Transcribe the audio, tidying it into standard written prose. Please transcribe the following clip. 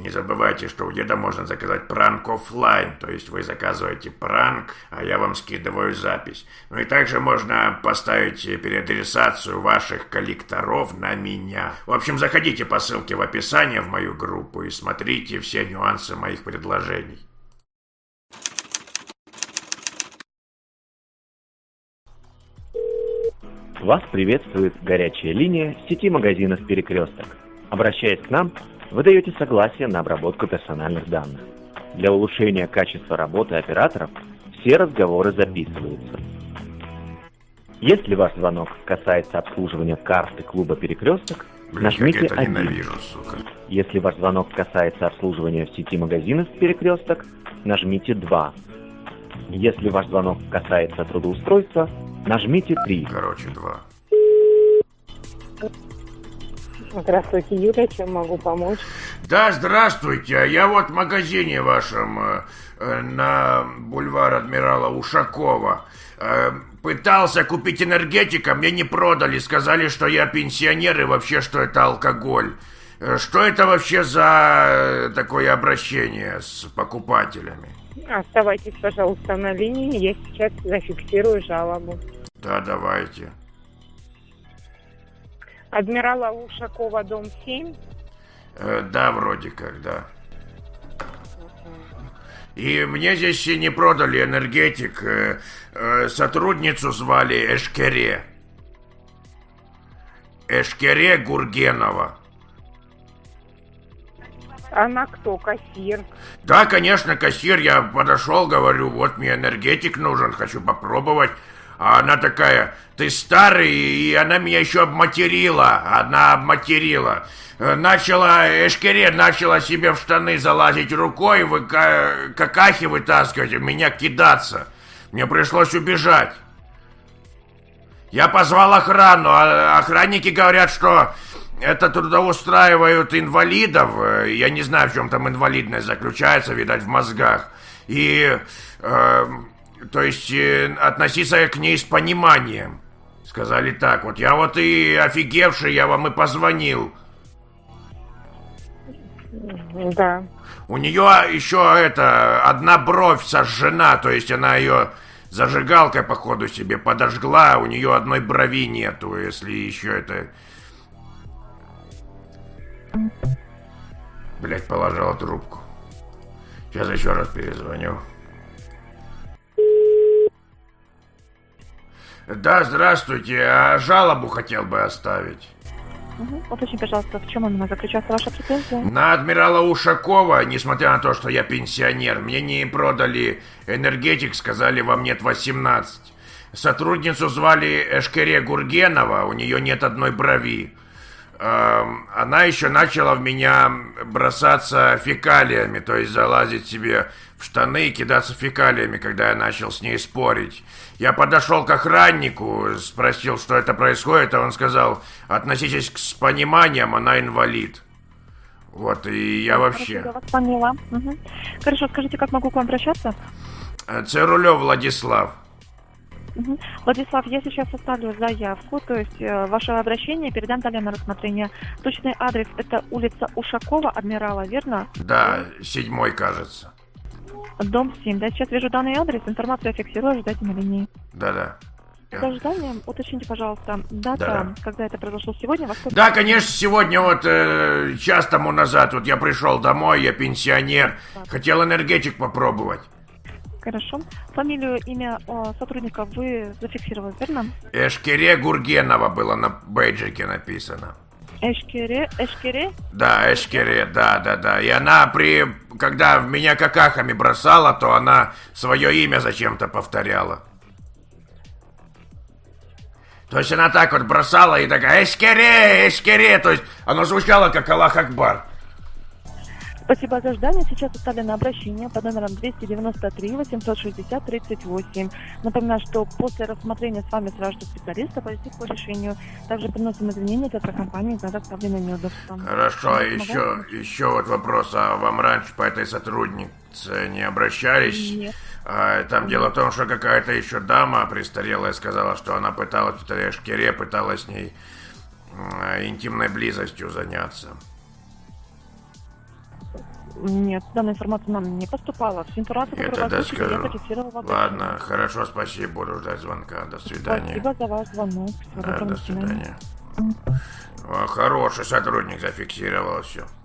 не забывайте, что у деда можно заказать пранк оффлайн, то есть вы заказываете пранк, а я вам скидываю запись. Ну и также можно поставить переадресацию ваших коллекторов на меня. В общем, заходите по ссылке в описании в мою группу и смотрите все нюансы моих предложений. Вас приветствует горячая линия сети магазинов «Перекресток». Обращаясь к нам, вы даете согласие на обработку персональных данных. Для улучшения качества работы операторов все разговоры записываются. Если ваш звонок касается обслуживания карты клуба «Перекресток», нажмите 1. Ненавижу, сука. Если ваш звонок касается обслуживания в сети магазинов «Перекресток», нажмите 2. Если ваш звонок касается трудоустройства, нажмите 3. Короче, 2. Здравствуйте, Юля, чем могу помочь? Да, здравствуйте. Я вот в магазине вашем на бульвар адмирала Ушакова пытался купить энергетика, мне не продали, сказали, что я пенсионер и вообще, что это алкоголь. Что это вообще за такое обращение с покупателями? Оставайтесь, пожалуйста, на линии, я сейчас зафиксирую жалобу. Да, давайте. Адмирала Ушакова, дом 7. Да, вроде как, да. И мне здесь не продали энергетик. Сотрудницу звали Эшкере. Эшкере Гургенова. Она кто, кассир? Да, конечно, кассир. Я подошел, говорю, вот мне энергетик нужен, хочу попробовать. А она такая, ты старый, и она меня еще обматерила. Она обматерила. Эшкере начала себе в штаны залазить рукой, какахи вытаскивать, меня кидаться. Мне пришлось убежать. Я позвал охрану, а охранники говорят, что это трудоустраивают инвалидов. Я не знаю, в чем там инвалидность заключается, видать, в мозгах. И... То есть относиться к ней с пониманием. Сказали так, вот я вот и офигевший, я вам и позвонил. Да. У нее еще одна бровь сожжена, то есть она ее зажигалкой, походу, себе подожгла, у нее одной брови нету, если еще это... Блять, положила трубку. Сейчас еще раз перезвоню. Да, здравствуйте. А жалобу хотел бы оставить. Уточните, пожалуйста, в чем именно заключается ваша претензия? На адмирала Ушакова, несмотря на то, что я пенсионер, мне не продали энергетик, сказали, вам нет 18. Сотрудницу звали Эшкере Гургенова, у нее нет одной брови. Она еще начала в меня бросаться фекалиями, то есть залазить себе в штаны и кидаться фекалиями, когда я начал с ней спорить. Я подошел к охраннику, спросил, что это происходит, а он сказал, относитесь с пониманием, она инвалид. Вот, и я вообще... Я вас поняла. Хорошо, скажите, как могу к вам обращаться? Цирулев Владислав. Владислав, я сейчас составлю заявку, то есть ваше обращение передам далее на рассмотрение. Точный адрес — это улица Ушакова, Адмирала, верно? Да, 7-й, кажется. Дом 7, да, сейчас вижу данный адрес, информацию я фиксирую, ждайте на линии. Да-да. С ожиданием, уточните, пожалуйста, дата, когда это произошло сегодня, во сколько? Да, конечно, сегодня вот час тому назад, вот я пришел домой, я пенсионер, хотел энергетик попробовать. Хорошо. Фамилию, имя сотрудника вы зафиксировали, верно? Эшкере Гургенова было на бейджике написано. Эшкере? Да, Эшкере, да. И она когда меня какахами бросала, то она свое имя зачем-то повторяла. То есть она так вот бросала и такая Эшкере, то есть оно звучало как Аллах Акбар. Спасибо за ожидание. Сейчас составлено обращение под номером 293-860-38. Напоминаю, что после рассмотрения с вами сразу же специалиста пойдет по решению. Также приносим извинения театрокомпании за доставленное неудобство. Хорошо, еще вот вопрос. А вам раньше по этой сотруднице не обращались? Нет. Там дело в том, что какая-то еще дама престарелая сказала, что она пыталась в Эшкере, пыталась с ней интимной близостью заняться. Нет, данная информация нам не поступала. Всю информацию, Я которую тогда вы озвучили, я скажу. зафиксировала в обращении. Ладно, хорошо, спасибо, буду ждать звонка. До свидания. Спасибо за ваш звонок. Всего Да, доброго, до свидания. Хороший сотрудник зафиксировал все.